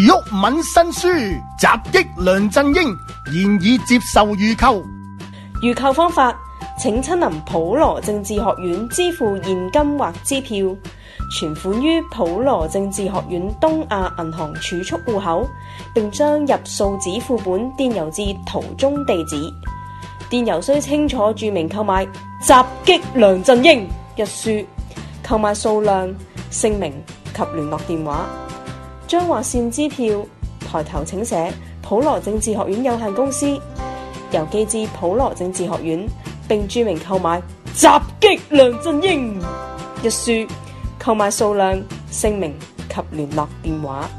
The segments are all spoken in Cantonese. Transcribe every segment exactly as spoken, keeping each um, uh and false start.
毓民新書襲擊梁振英，現已接受預購。 預購方法，請親臨普羅政治學院支付現金或支票，存款於普羅政治學院東亞銀行儲蓄戶口，並將入數紙副本電郵至圖中地址。電郵須清楚註明購買襲擊梁振英一書，購買數量、姓名及聯絡電話。將劃線支票抬頭請寫普羅政治學院有限公司，郵寄至普羅政治學院，並註明購買襲擊梁振英一書，購買數量、姓名及聯絡電話。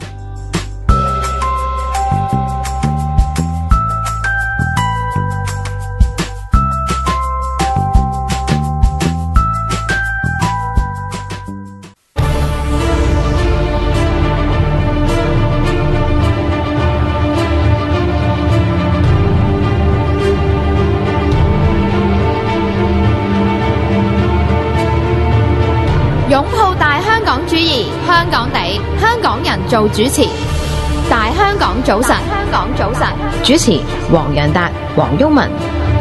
擁抱大香港主義，香港地，香港人做主持。大香港早晨，香港早晨，主持黃洋達、黃毓民。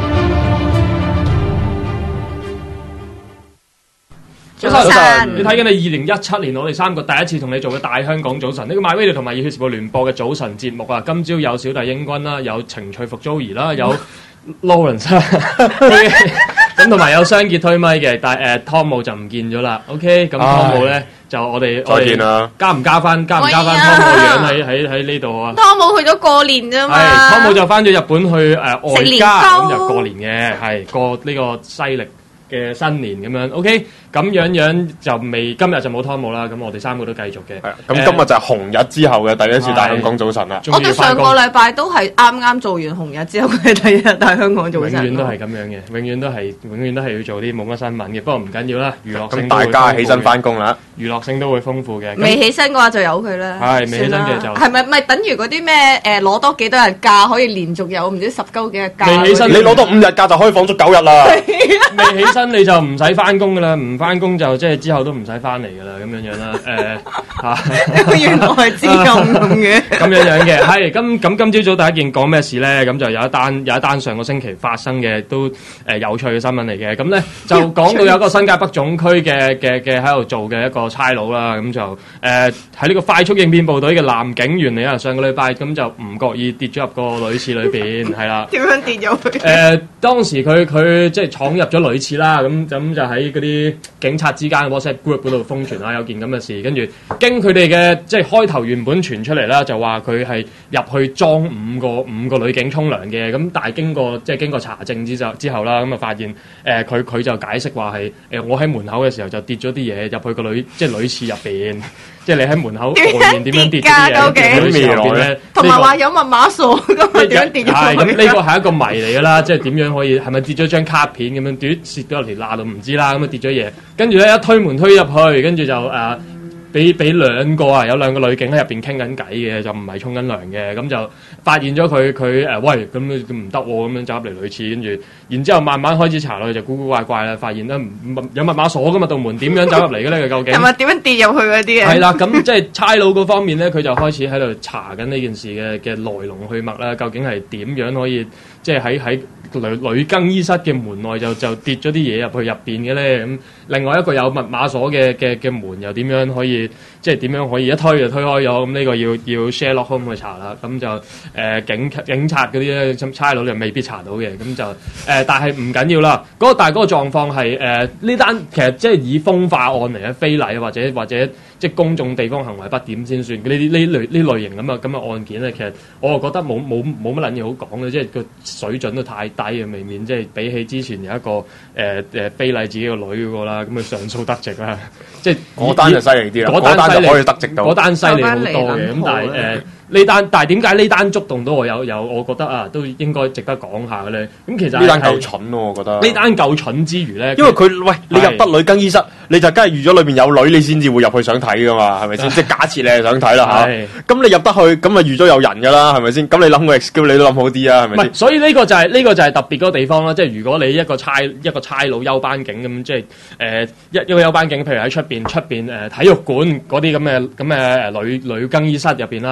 早晨，早晨，你睇緊你二零一七年我哋三個第一次同你做嘅大香港早晨，呢個 MyRadio 同埋熱血時報聯播嘅早晨節目啊！今朝有小弟英軍啦，有情趣服 Joey 啦，有 Lawrence 咁同埋有雙傑推咪嘅，但係誒湯姆就唔見咗啦。OK， 咁湯姆咧就我哋再見啦， 加唔加翻加唔加翻湯姆個樣喺喺喺呢度啊？ 湯姆去咗過年啫嘛， 係湯姆就翻咗日本去誒、呃、外家，咁就過年嘅，係過呢個西歷嘅新年咁樣 ，OK， 咁樣樣就未，今日就冇湯姆啦，咁我哋三個都繼續嘅。 咁今日就係紅日之後嘅第一次大香港早晨啦。 我哋上個禮拜都係啱啱做完紅日之後嘅第一日大香港早晨。 永遠都係咁樣嘅，永遠都係，永遠都係要做啲冇乜新聞嘅。不過唔緊要啦，娛樂性。咁大家起身翻工啦，娛樂性都會豐富嘅。 未起身嘅話就由佢啦。 係未起身嘅就係咪咪等於嗰啲咩誒攞多幾多日假可以連續有唔知十鳩幾日假？ 未起身， 你攞多五日假就可以放足九日啦。 未起身你就唔使翻工噶啦，唔翻工就即係之後都唔使翻嚟噶啦，咁樣樣啦。誒嚇， 原來係知咁咁嘅。 咁樣樣嘅，係咁咁今朝早第一件講咩事咧？咁就有一單有一單上個星期發生嘅都誒有趣嘅新聞嚟嘅。咁咧就講到有一個新界北總區嘅嘅嘅喺度做嘅一個差佬啦，咁就誒喺呢個快速應變部隊嘅男警員嚟啊。上個禮拜咁就唔覺意跌咗入個女廁裏邊，係啦。 點樣跌咗去？ 誒當時佢佢即係闖入咗女廁啦，咁咁就喺嗰啲警察之間嘅 WhatsApp group 嗰度瘋傳啊，有件咁嘅事，跟住經佢哋嘅即係開頭原本傳出嚟啦，就話佢係入去裝五個五個女警沖涼嘅，咁但係經過即係經過查證之後之後啦，咁啊發現誒佢佢就解釋話係誒我喺門口嘅時候就跌咗啲嘢入去個女即係女廁入邊，即係你喺門口外面點樣跌啲嘢入女廁入邊咧？ 同埋話有密碼鎖咁啊點樣跌入去？ 係咁呢個係一個謎嚟㗎啦，即係點樣可以係咪跌咗張卡片咁樣跌蝕咗落條罅度唔知啦，咁啊跌咗嘢，跟住咧一推門推入去，跟住就誒。呃俾俾兩個啊，有兩個女警喺入邊傾緊偈嘅，就唔係沖緊涼嘅，咁就發現咗佢佢誒喂，咁唔得喎，咁樣走入嚟女廁，跟住然之後慢慢開始查落去就古古怪怪啦，發現咧有密碼鎖噶嘛，道門點樣走入嚟嘅咧？佢究竟係咪點樣跌入去嗰啲啊？ 係啦，咁即係差佬嗰方面咧，佢就開始喺度查緊呢件事嘅嘅來龍去脈啦，究竟係點樣可以即係喺喺女女更衣室嘅門內就就跌咗啲嘢入去入邊嘅咧？咁另外一個有密碼鎖嘅嘅嘅門又點樣可以？即係點樣可以一推就推開咗？咁呢個要要 Sherlock Holmes去查啦。咁就誒、呃、警警察嗰啲咧，差佬就未必查到嘅。咁就誒、呃，但係唔緊要啦。嗰、那個但係嗰個狀況係誒呢單其實即係以風化案嚟嘅，非禮或者或者即係公眾地方行為不點先算。呢啲呢類呢類型咁啊咁嘅案件咧，其實我又覺得冇冇冇乜撚嘢好講嘅，即係個水準都太低啊，未免即係比起之前有一個誒誒、呃、非禮自己個女嗰個啦，咁啊上訴得直啦。即係嗰單就犀利啲啦，嗰單就可以得直到，嗰單犀利好多嘅。咁但係誒呢單，但係點解呢單觸動到我有有？我覺得啊，都應該值得講下嘅咧。咁其實呢單夠蠢咯，我覺得呢單夠蠢之餘咧，因為佢喂你入得女更衣室，你就梗係預咗裏邊有女，你先至會入去想睇噶嘛，係咪先？即係假設你係想睇啦嚇。咁你入得去，咁咪預咗有人㗎啦，係咪先？咁你諗個 excuse 你都諗好啲啊，係咪先？所以呢個就係呢個就係特別嗰個地方啦。即係如果你一個差一個差佬休班警咁，即係誒一一個休班警，譬如喺出邊出邊誒體育館嗰啲咁嘅咁嘅誒女女更衣室入邊啦，咁你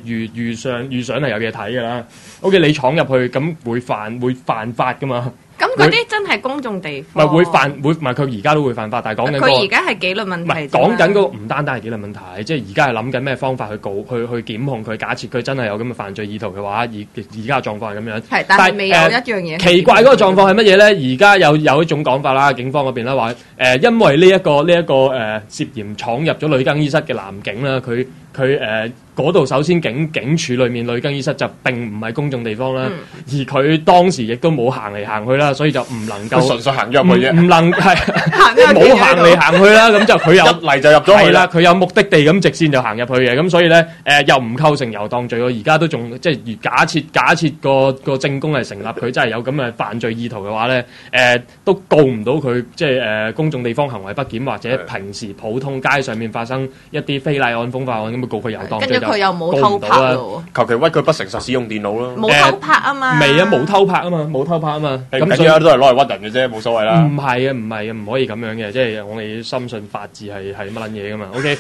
預預想預想係有嘢睇㗎啦。O.K. 你闖入去咁會犯會犯法㗎嘛？ 咁嗰啲真係公眾地方， 唔係會犯會唔係佢而家都會犯法，但係講緊佢而家係紀律問題。 唔係講緊嗰個唔單單係紀律問題，即係而家係諗緊咩方法去告去去檢控佢。假設佢真係有咁嘅犯罪意圖嘅話，而而家嘅狀況係咁樣。 係，但係未有一樣嘢、呃。奇怪嗰個狀況係乜嘢咧？而家有有一種講法啦，警方嗰邊啦話誒，因為呢、這、一個呢一、這個誒、呃、涉嫌闖入咗女更衣室嘅男警啦，佢佢誒。嗰度首先警警署裏面女更衣室就並唔係公眾地方啦，嗯、而佢當時亦都冇行嚟行去啦，所以就唔能夠純粹行入去啫， 唔能係冇行嚟行去啦，咁就佢有入嚟就入咗去啦，佢有目的地咁直線就行入去嘅，咁所以咧誒、呃、又唔構成遊蕩罪喎，而家都仲即係假設假設個個證供係成立，佢真係有咁嘅犯罪意圖嘅話咧，誒、呃、都告唔到佢即係誒、呃、公眾地方行為不檢或者平時普通街上面發生一啲非禮案、風化案咁，告佢遊蕩罪。 佢又冇偷拍咯， 求其屈佢不誠實使用電腦咯。 冇偷拍啊嘛， 未啊，冇偷拍啊嘛，冇偷拍啊嘛。 咁所以都係攞嚟屈人嘅啫，冇所謂啦。 唔係啊，唔係啊，唔可以咁樣嘅，即係我哋深信法治係係乜撚嘢噶嘛。OK，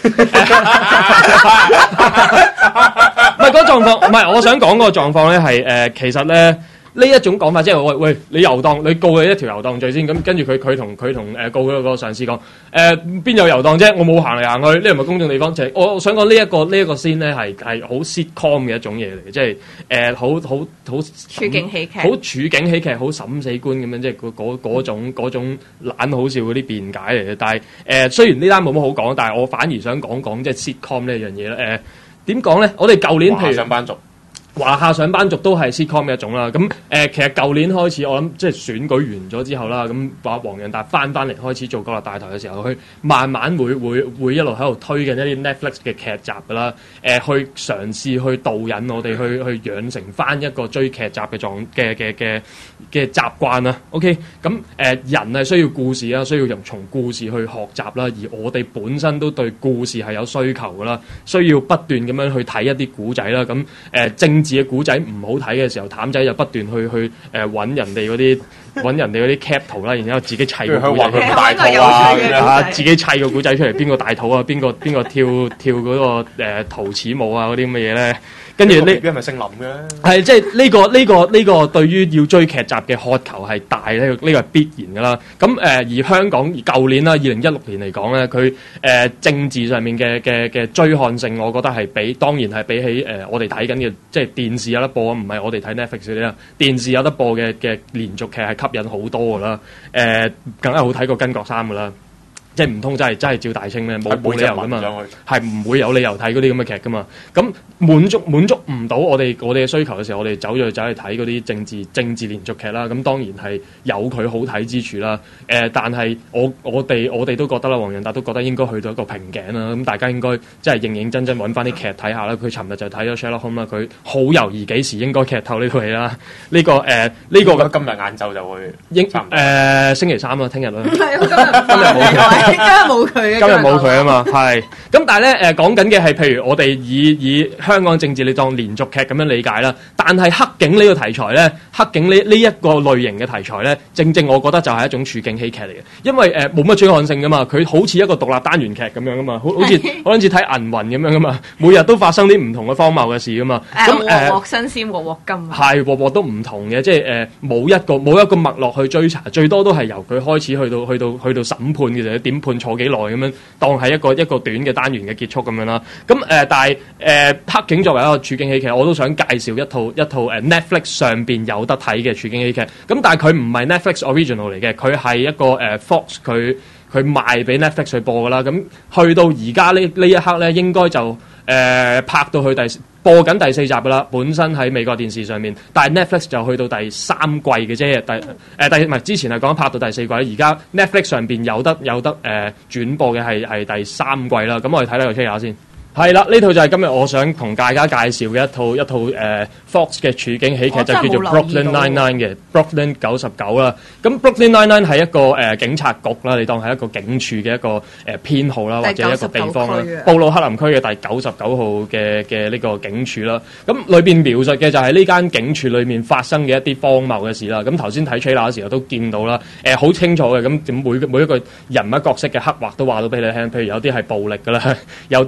唔係嗰個狀況，唔係我想講嗰個狀況咧，係誒其實咧。呢一種講法即係喂喂，你遊蕩，你告佢一條遊蕩罪先，咁跟住佢佢同佢同誒告嗰個上司講誒邊有遊蕩啫？我冇行嚟行去，呢個唔係公眾地方。就係我想講呢一個呢一個先咧係係好 sitcom 嘅一種嘢嚟嘅，即係誒好好好處境喜劇， 好處境喜劇，好審死官咁樣，即係嗰嗰嗰種嗰種懶好笑嗰啲辯解嚟嘅。但係誒、呃、雖然呢單冇乜好講，但係我反而想講講即係 sitcom 呢一樣嘢咧。誒點講咧？我哋舊年譬如上班族。 華夏上班族都係 sitcom 嘅一種啦，咁誒、呃、其實舊年開始，我諗即係選舉完咗之後啦，咁話黃洋達翻翻嚟開始做國立大台嘅時候，佢慢慢會會會一路喺度推緊一啲 Netflix 嘅劇集噶啦，誒、呃、去嘗試去導引我哋去去養成翻一個追劇集嘅狀嘅嘅嘅嘅習慣啦。OK，咁誒、呃、人係需要故事啦，需要由從故事去學習啦，而我哋本身都對故事係有需求噶啦，需要不斷咁樣去睇一啲古仔啦，咁誒、呃、政治嘅古仔唔好睇嘅時候，譚仔就不斷去去誒揾、呃、人哋嗰啲揾人哋嗰啲 cap 圖啦，然之後自己砌個古仔， 佢大肚啊， 啊自己砌個古仔出嚟，邊個大肚啊，邊個邊個跳跳嗰、那個誒、呃、陶瓷舞啊嗰啲咁嘅嘢咧。跟住呢， 係咪姓林嘅？ 係即係呢個呢、這個呢、這個對於要追劇集嘅渴求係大呢、這個呢、這個係必然噶啦。咁誒、呃、而香港舊年啦，二零一六年嚟講咧，佢誒、呃、政治上面嘅嘅嘅追看性，我覺得係比當然係比起誒、呃、我哋睇緊嘅即係電視有得播，唔係我哋睇 Netflix 嗰啲啦。電視有得播嘅嘅連續劇係吸引好多噶啦，誒、呃、更加好睇過巾幗三噶啦。即係唔通真係真係照大清咩？冇冇理由噶嘛，係唔會有理由睇嗰啲咁嘅劇噶嘛。咁滿足滿足唔到我哋我哋嘅需求嘅時候，我哋走咗去走去睇嗰啲政治政治連續劇啦。咁當然係有佢好睇之處啦。誒、呃，但係我我哋我哋都覺得啦，黃洋達都覺得應該去到一個瓶頸啦。咁大家應該真係認認真真揾翻啲劇睇下啦。佢尋日就睇咗 Sherlock Holmes 啦，佢好猶豫幾時應該劇透呢套戲啦。呢、這個誒呢、呃這個今日晏晝就會應誒、呃、星期三啦，聽日啦。 今日冇今日冇佢， 今日冇佢啊嘛，係。咁但係咧誒講緊嘅係，譬如我哋以以香港政治你當連續劇咁樣理解啦。但係黑警呢個題材咧，黑警呢呢一個類型嘅題材咧，正正我覺得就係一種處境喜劇嚟嘅，因為誒冇乜追看性噶嘛，佢好似一個獨立單元劇咁樣噶嘛，好好似好似睇銀魂咁樣噶嘛，每日都發生啲唔同嘅荒謬嘅事噶嘛。咁誒鑊鑊新鮮鑊鑊金， 係鑊鑊都唔同嘅，即係誒冇一個冇一個脈絡去追查，最多都係由佢開始去到去到去到審判嘅啫，點判坐幾耐咁樣，當係一個一個短嘅單元嘅結束咁樣啦。咁誒、呃，但係誒、呃、黑警作為一個處境喜劇，我都想介紹一套一套誒、呃、Netflix 上邊有得睇嘅處境喜劇。咁但係佢唔係 Netflix original 嚟嘅，佢係一個誒、呃、Fox 佢佢賣俾 Netflix 去播噶啦。咁去到而家呢呢一刻咧，應該就誒、呃、拍到去第播緊第四集噶啦。本身喺美國電視上面，但係 Netflix 就去到第三季嘅啫。第誒、呃、第唔係之前係講拍到第四季，而家 Netflix 上邊有得有得誒、呃、轉播嘅係係第三季啦。咁我哋睇睇個 trailer 先。係啦，呢套就係今日我想同大家介紹嘅一套一套誒、呃、Fox 嘅處境喜劇，就叫做 Brooklyn Nine-Nine 嘅 Brooklyn 九十九啦。咁 Brooklyn Nine-Nine 係一個誒、呃、警察局啦，你當係一個警署嘅一個誒編、呃、號啦，或者一個地方啦。布魯克林區嘅第九十九號嘅嘅呢個警署啦。咁裏邊描述嘅就係呢間警署裏面發生嘅一啲荒謬嘅事啦。咁頭先睇 trailer 嘅時候都見到啦，誒、呃、好清楚嘅。咁每每一個人物角色嘅刻畫都話到俾你聽，譬如有啲係暴力㗎啦，有啲係幼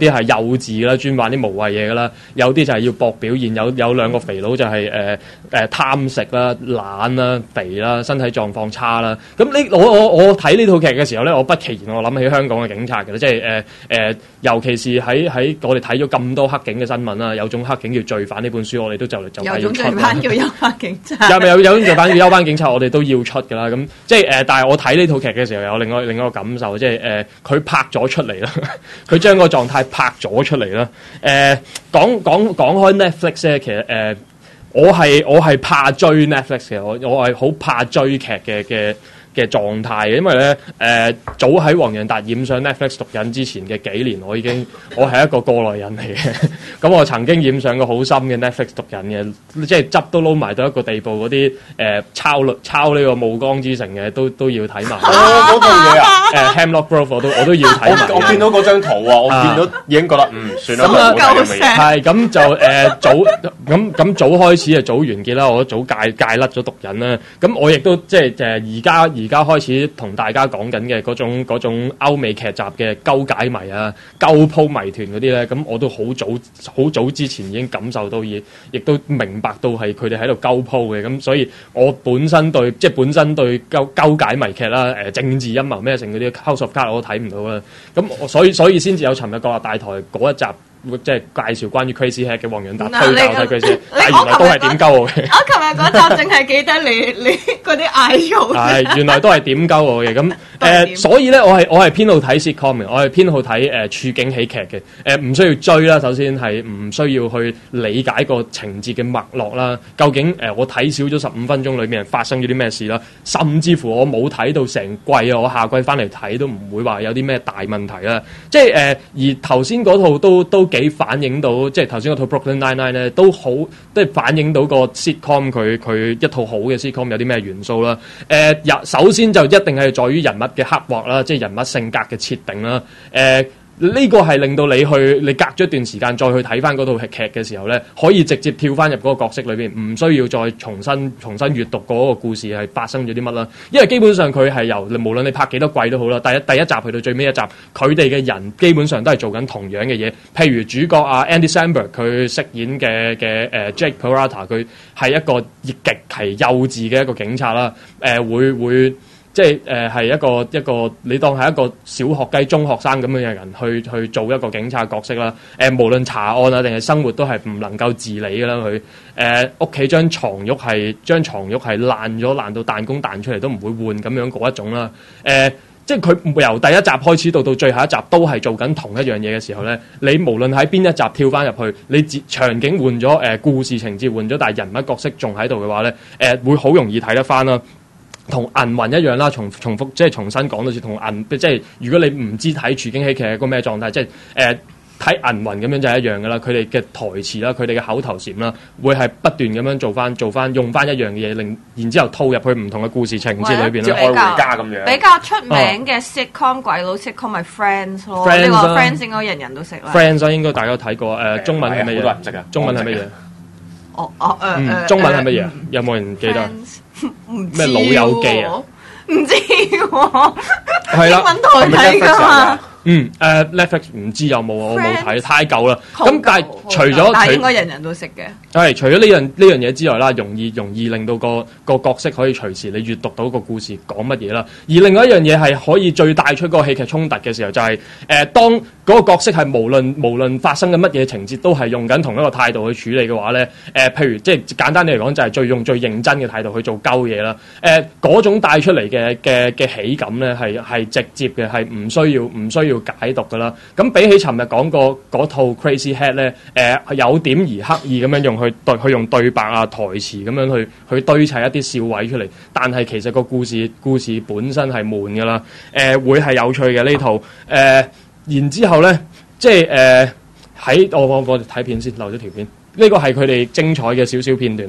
幼稚啦，專玩啲無謂嘢噶啦，有啲就係要搏表現，有有兩個肥佬就係誒誒貪食啦、懶啦、肥啦、身體狀況差啦。咁呢我我我睇呢套劇嘅時候咧，我不其然我諗起香港嘅警察嘅，即係誒誒，尤其是喺喺我哋睇咗咁多黑警嘅新聞啦，有種黑警叫罪犯呢本書，我哋都就嚟就快要出啦。有種罪犯叫休班警察，有咪有有種罪犯叫休班警察，我哋都要出㗎啦。咁即係誒、呃，但係我睇呢套劇嘅時候有另外另外一個感受，即係誒佢拍咗出嚟啦，佢將個狀態拍咗出嚟啦。誒、呃、講講講開 Netflix 咧，其實誒、呃、我係我係怕追 Netflix 嘅，我我係好怕追劇嘅嘅嘅狀態嘅，因為咧誒、呃、早喺黃洋達染上 Netflix 毒癮之前嘅幾年，我已經我係一個過來人嚟嘅。咁我曾經染上過好深嘅 Netflix 毒癮嘅，即係汁都撈埋到一個地步，嗰啲誒抄抄呢個暮光之城嘅都都要睇埋。 嗰套嘢啊， 誒 Hemlock Grove 我都我都要睇埋。 我我見到嗰張圖啊，我見到已經覺得嗯算啦， 咁夠聲。 係咁就誒、呃、早咁咁早開始啊，早完結啦，我都早戒戒甩咗毒癮啦。咁我亦都即係誒而家。而家開始同大家講緊嘅嗰種嗰種歐美劇集嘅鳩解謎啊、鳩鋪謎團嗰啲咧，咁我都好早好早之前已經感受到，亦亦都明白到係佢哋喺度鳩鋪嘅，咁所以我本身對即係本身對鳩鳩解謎劇啦、誒、呃、政治陰謀咩成嗰啲 House of Cards 我都睇唔到啦，咁我所以所以先至有尋日國立大台嗰一集。即係介紹關於 Crazy Head 嘅黃洋達推介睇 Crazy Head，但係原來都係點鳩我嘅。 我琴日嗰集淨係記得你你嗰啲嗌嘈。 係原來都係點鳩我嘅咁誒、呃，所以咧我係我係偏好睇 sitcom 嘅，我係偏好睇誒、呃、處境喜劇嘅誒，唔、呃、需要追啦。首先係唔需要去理解個情節嘅脈絡啦。究竟誒、呃、我睇少咗十五分鐘裏面發生咗啲咩事啦？甚至乎我冇睇到成季啊，我下季翻嚟睇都唔會話有啲咩大問題啦。即係誒、呃，而頭先嗰套都都。幾反映到，即係頭先嗰套 Brooklyn Nine-Nine 咧，都好，都係反映到個 sitcom 佢佢一套好嘅 sitcom 有啲咩元素啦。誒、呃，首先就一定係在於人物嘅刻畫啦，即係人物性格嘅設定啦。誒、呃。呢個係令到你去，你隔咗一段時間再去睇翻嗰套劇嘅時候咧，可以直接跳翻入嗰個角色裏邊，唔需要再重新重新閱讀嗰個故事係發生咗啲乜啦。因為基本上佢係由無論你拍幾多季都好啦，第一第一集去到最尾一集，佢哋嘅人基本上都係做緊同樣嘅嘢。譬如主角啊 Andy Samberg 佢飾演嘅嘅誒 Jake Peralta，佢係一個極其幼稚嘅一個警察啦。誒、呃、會會。即係誒係一個一個你當係一個小學雞中學生咁樣嘅人去去做一個警察角色啦。誒、呃、無論查案啊定係生活都係唔能夠自理㗎啦。佢誒屋企張床褥係張床褥係爛咗爛到彈弓彈出嚟都唔會換咁樣嗰一種啦。誒、呃、即係佢由第一集開始到到最後一集都係做緊同一樣嘢嘅時候咧，你無論喺邊一集跳翻入去，你場景換咗誒、呃、故事情節換咗，但係人物角色仲喺度嘅話咧，誒、呃、會好容易睇得翻啦。同銀魂一樣啦，重重複即係重新講到似同銀，即係如果你唔知睇處境喜劇係個咩狀態，即係誒睇銀魂咁樣就係一樣噶啦。佢哋嘅台詞啦，佢哋嘅口頭禪啦，會係不斷咁樣做翻做翻用翻一樣嘅嘢，令然之後套入去唔同嘅故事情節裏邊啦。 愛回家咁樣。 比較出名嘅 sitcom 鬼佬 sitcom 咪 Friends 咯，呢個 Friends 應該人人都識啦。 Friends 應該大家都睇過誒，中文係乜嘢？ 好多人識啊。 中文係乜嘢？ 哦哦誒誒， 中文係乜嘢？有冇人記得？咩老友記啊？ 唔知喎， 係啦， 英文台睇㗎嘛。 嗯，誒、uh, Netflix 唔知有冇啊，我冇睇，太舊啦。咁但係除咗， 但係應該人人都識嘅。 係除咗呢樣呢樣嘢之外啦，容易容易令到個個角色可以隨時你閱讀到個故事講乜嘢啦。而另外一樣嘢係可以最帶出個戲劇衝突嘅時候，就係、是、誒、呃、當嗰個角色係無論無論發生緊乜嘢情節，都係用緊同一個態度去處理嘅話咧，誒、呃、譬如即係簡單啲嚟講，就係最用最認真嘅態度去做鳩嘢啦。誒、呃、嗰種帶出嚟嘅嘅嘅喜感咧，係係直接嘅，係唔需要唔需要。要解讀噶啦，咁比起尋日講過嗰套 Crazy Head 咧，誒、呃、有點而刻意咁樣用去對去用對白啊台詞咁樣去去堆砌一啲笑位出嚟，但係其實個故事故事本身係悶噶啦，誒、呃、會係有趣嘅呢套，誒、呃、然之後咧，即係誒喺我我我睇片先，留咗條片，呢個係佢哋精彩嘅少少片段啦。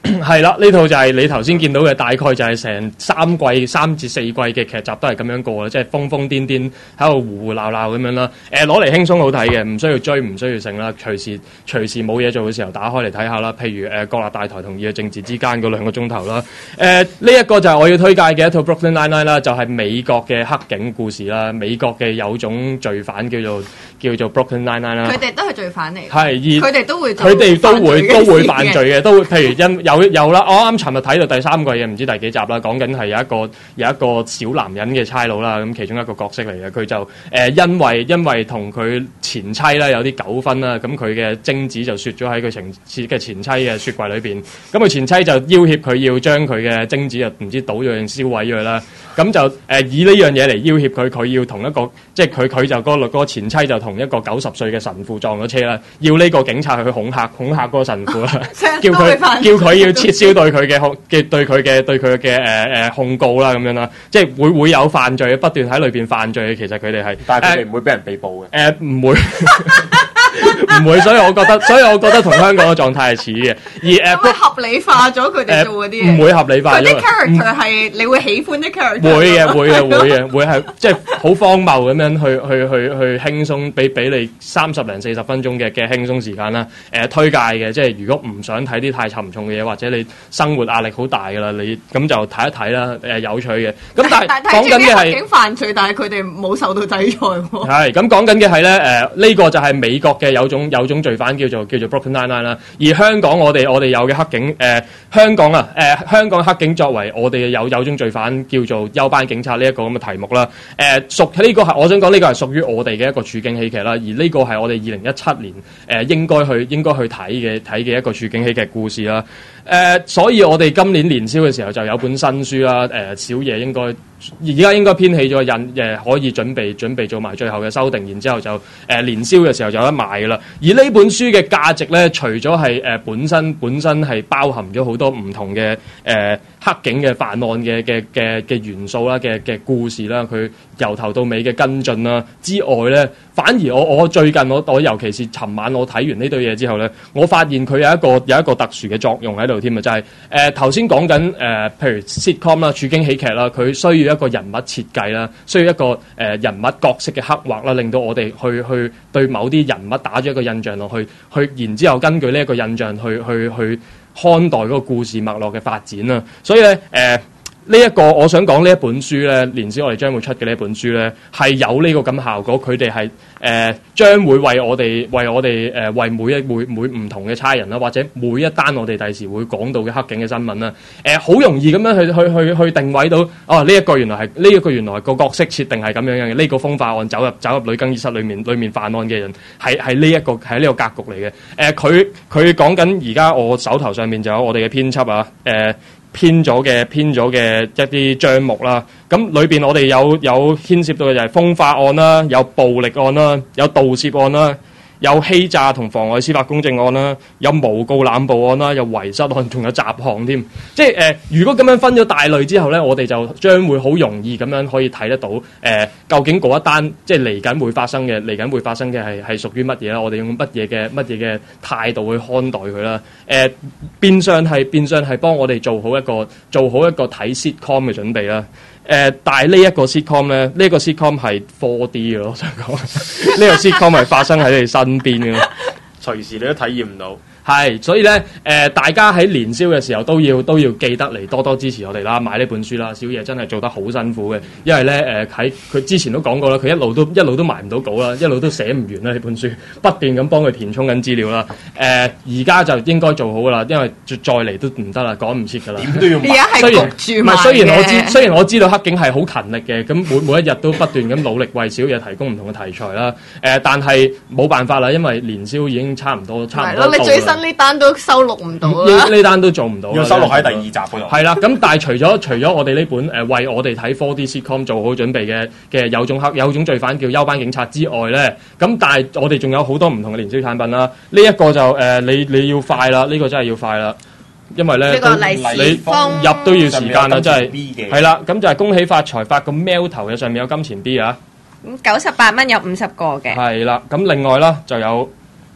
係啦，呢套就係你頭先見到嘅，大概就係成三季、三至四季嘅劇集都係咁樣過啦，即係瘋瘋癲癲喺度胡胡鬧鬧咁樣啦。誒攞嚟輕鬆好睇嘅，唔需要追，唔需要剩啦，隨時隨時冇嘢做嘅時候打開嚟睇下啦。譬如誒、呃、國立大台同異嘅政治之間嗰兩個鐘頭啦。誒呢一個就係我要推介嘅一套 Brooklyn Nine-Nine 啦，就係美國嘅黑警故事啦，美國嘅有種罪犯叫做叫做 Brooklyn Nine-Nine 啦。 佢哋都係罪犯嚟， 係佢哋都會佢哋都會都會犯罪嘅，都譬如因有有啦，我啱尋日睇到第三季嘅，唔知第幾集啦，講緊係有一個有一個小男人嘅差佬啦，咁其中一個角色嚟嘅，佢就誒、呃、因為因為同佢前妻啦有啲糾紛啦，咁佢嘅精子就雪咗喺佢前嘅前妻嘅雪櫃裏邊，咁佢前妻就要挾佢要將佢嘅精子就唔知倒咗定燒毀咗佢啦，咁就誒、呃、以呢樣嘢嚟要挾佢，佢要同一個即係佢佢就嗰、嗰個嗰個前妻就同一個九十歲嘅神父撞咗車啦，要呢個警察去恐嚇恐嚇嗰個神父啦，叫佢叫佢要撤銷對佢嘅控嘅對佢嘅對佢嘅誒誒控告啦咁樣啦，即係會會有犯罪不斷喺裏邊犯罪，其實佢哋係， 但係佢哋唔會俾人被捕嘅。 誒唔會。唔會，所以我覺得，所以我覺得同香港嘅狀態係似嘅。而誒， 會合理化咗佢哋做嗰啲嘢， 唔會合理化咗。 佢啲 character 係你會喜歡啲 character。 會嘅，會嘅，會嘅，會係即係好荒謬咁樣去去去去輕鬆，俾俾你三十零四十分鐘嘅嘅輕鬆時間啦。誒，推介嘅，即係如果唔想睇啲太沉重嘅嘢，或者你生活壓力好大㗎啦，你咁就睇一睇啦。誒，有趣嘅。咁但係講緊嘅係警犯罪，但係佢哋冇受到制裁喎。 係咁講緊嘅係咧，誒呢個就係美國嘅有種有種罪犯叫做叫做 Brooklyn Nine-Nine 啦，而香港我哋我哋有嘅黑警誒、呃、香港啊誒、呃、香港黑警作為我哋有有種罪犯叫做休班警察呢一個咁嘅題目啦，誒屬呢個係我想講呢個係屬於我哋嘅一個處境喜劇啦，而呢個係我哋二零一七年誒、呃、應該去應該去睇嘅睇嘅一個處境喜劇故事啦，誒、呃、所以我哋今年年宵嘅時候就有本新書啦，誒、呃、小爺應該而家應該編起咗印誒可以準備準備做埋最後嘅修訂，然之後就誒、呃、年宵嘅時候就有得賣噶啦，而呢本書嘅價值咧，除咗係誒本身本身係包含咗好多唔同嘅誒、呃、黑警嘅犯案嘅嘅嘅嘅元素啦，嘅嘅故事啦，佢由頭到尾嘅跟進啦之外咧，反而我我最近我我尤其是尋晚我睇完呢堆嘢之後咧，我發現佢有一個有一個特殊嘅作用喺度添啊，就係誒頭先講緊誒譬如 sitcom 啦、處境喜劇啦，佢需要一個人物設計啦，需要一個誒、呃、人物角色嘅刻畫啦，令到我哋去去對某啲人物打咗一個印象落去，去然之後根據呢一個印象去去去看待嗰個故事脈絡嘅發展啦。所以咧誒呢一個我想講呢一本書咧，年宵我哋將會出嘅呢一本書咧，係有呢個咁效果。佢哋係誒將會為我哋為我哋誒、呃、為每一每每唔同嘅差人啦，或者每一單我哋第時會講到嘅黑警嘅新聞啦，誒、呃、好容易咁樣去去去去定位到哦呢一個原來係呢一個原來個角色設定係咁樣樣嘅，呢、這個風化案走入走入女更衣室裏面裏面犯案嘅人係係呢一個係呢個格局嚟嘅。誒佢佢講緊而家我手頭上面就有我哋嘅編輯啊，誒、呃。編咗嘅編咗嘅一啲章目啦，咁裏邊我哋有有牽涉到嘅就係風化案啦，有暴力案啦，有盜竊案啦，有欺詐同妨礙司法公正案啦，有誣告濫捕案啦，有遺失案，仲有雜項添。即係誒、呃，如果咁樣分咗大類之後咧，我哋就將會好容易咁樣可以睇得到誒、呃，究竟嗰一單即係嚟緊會發生嘅，嚟緊會發生嘅係係屬於乜嘢啦？我哋用乜嘢嘅乜嘢嘅態度去看待佢啦？誒、呃，變相係變相係幫我哋做好一個做好一個睇 sitcom 嘅準備啦。誒、呃，但係呢一個 sitcom 咧，呢、這個 sitcom 係 four D 嘅咯，我想講呢個 sitcom 係發生喺你身邊嘅咯， 隨時你都體驗唔到。 係，所以咧，誒、呃，大家喺年宵嘅時候都要都要記得嚟多多支持我哋啦，買呢本書啦。小爺真係做得好辛苦嘅，因為咧，誒喺佢之前都講過啦，佢一路都一路都埋唔到稿啦，一路都寫唔完啦呢本書，不斷咁幫佢填充緊資料啦。誒、呃，而家就應該做好噶啦，因為再嚟都唔得啦，趕唔切噶啦。點都要買。雖然唔係，雖然我知，雖然我知道黑警係好勤力嘅，咁每每一日都不斷咁努力為小爺提供唔同嘅題材啦。誒、呃，但係冇辦法啦，因為年宵已經差唔多，差唔多到啦。 呢單都收錄唔到啦，呢單都做唔到， 要收錄喺第二集嗰度。 係啦，咁但係除咗除咗我哋呢本誒、呃、為我哋睇 four D sitcom 做好準備嘅嘅有種黑有種罪犯叫休班警察之外咧，咁但係我哋仲有好多唔同嘅年宵產品啦。呢、這、一個就誒、呃、你你要快啦，呢、這個真係要快啦，因為咧你入都要時間啦，真係係啦。咁就係恭喜發財發個 mail 頭嘅上面有金錢 B 啊， 咁九十八蚊有五十個嘅。 係啦，咁另外啦就有。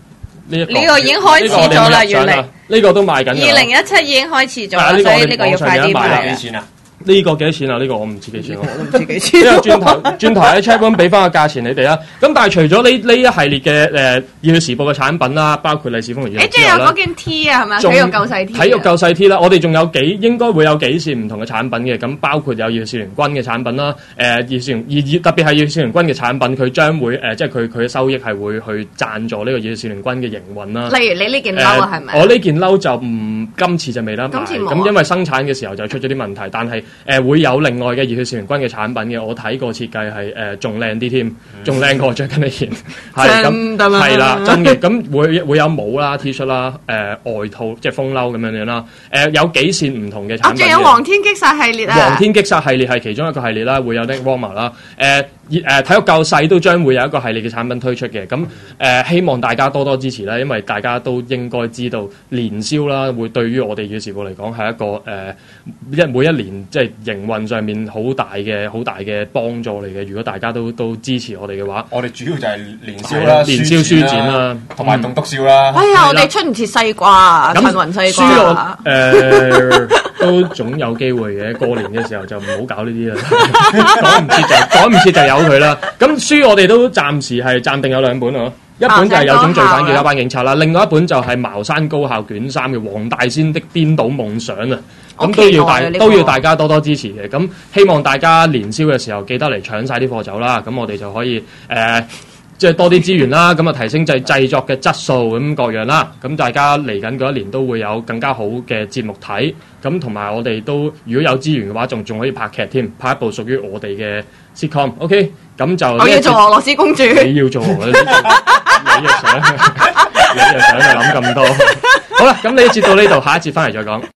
呢一個呢個已經開始咗啦，原嚟呢個都賣緊。 二零一七已經開始咗啦，所以呢個要快啲買。 幾錢啊？ 呢個幾多錢啊？呢個我唔知幾錢， 我都唔知幾錢。 因為轉頭轉頭喺 chat room 俾翻個價錢你哋啦。咁但係除咗呢呢一系列嘅誒《熱血時報》嘅產品啦，包括利是風雲， 誒，仲有嗰件 T 啊，係咪？體育救世 T。 體育救世 T 啦，我哋仲有幾應該會有幾線唔同嘅產品嘅，咁包括有熱血少年軍嘅產品啦，誒熱少熱特別係熱血少年軍嘅產品，佢將會誒即係佢佢嘅收益係會去贊助呢個熱血少年軍嘅營運啦。 例如你呢件褸啊，係咪？ 我呢件褸就唔今次就未得買， 今次冇。 咁因為生產嘅時候就出咗啲問題，但係誒會有另外嘅熱血少年軍嘅產品嘅，我睇過設計係誒仲靚啲添，仲靚過着緊呢件，係咁係啦，真嘅。咁會會有帽啦、T 恤啦、誒、呃、外套即係風褸咁樣樣啦。誒、呃、有幾線唔同嘅產品。 仲有黃天擊殺系列啊！ 黃天擊殺系列係其中一個系列啦，會有啲 warmer 啦。誒誒體育救世都將會有一個系列嘅產品推出嘅。咁誒、呃、希望大家多多支持啦，因為大家都應該知道年宵啦，會對於我哋熱血時報嚟講係一個誒一、呃、每一年即係營運上面好大嘅好大嘅幫助嚟嘅。如果大家都都支持我哋嘅話， 我哋主要就係年宵啦、 年宵書展啦， 同埋棟篤笑啦。 哎呀，我哋出唔切西瓜，陳雲西瓜。 書我誒都總有機會嘅。過年嘅時候就唔好搞呢啲啦，講唔切就講唔切就由佢啦。咁書我哋都暫時係暫定有兩本啊，一本就係有種罪犯叫一班警察啦，另外一本就係茅山高校卷三嘅黃大仙的顛倒夢想啊。咁都要大都要大家多多支持嘅。咁希望大家年宵嘅時候記得嚟搶晒啲貨走啦。咁我哋就可以誒。呃即係多啲資源啦，咁啊提升製製作嘅質素咁各樣啦，咁大家嚟緊嗰一年都會有更加好嘅節目睇，咁同埋我哋都如果有資源嘅話，仲仲可以拍劇添，拍一部屬於我哋嘅 sitcom。OK， 咁就我要做俄羅斯公主， 你要做俄羅斯公主，你又想，你又想去諗咁多。好啦，咁呢一節到呢度，下一節翻嚟再講。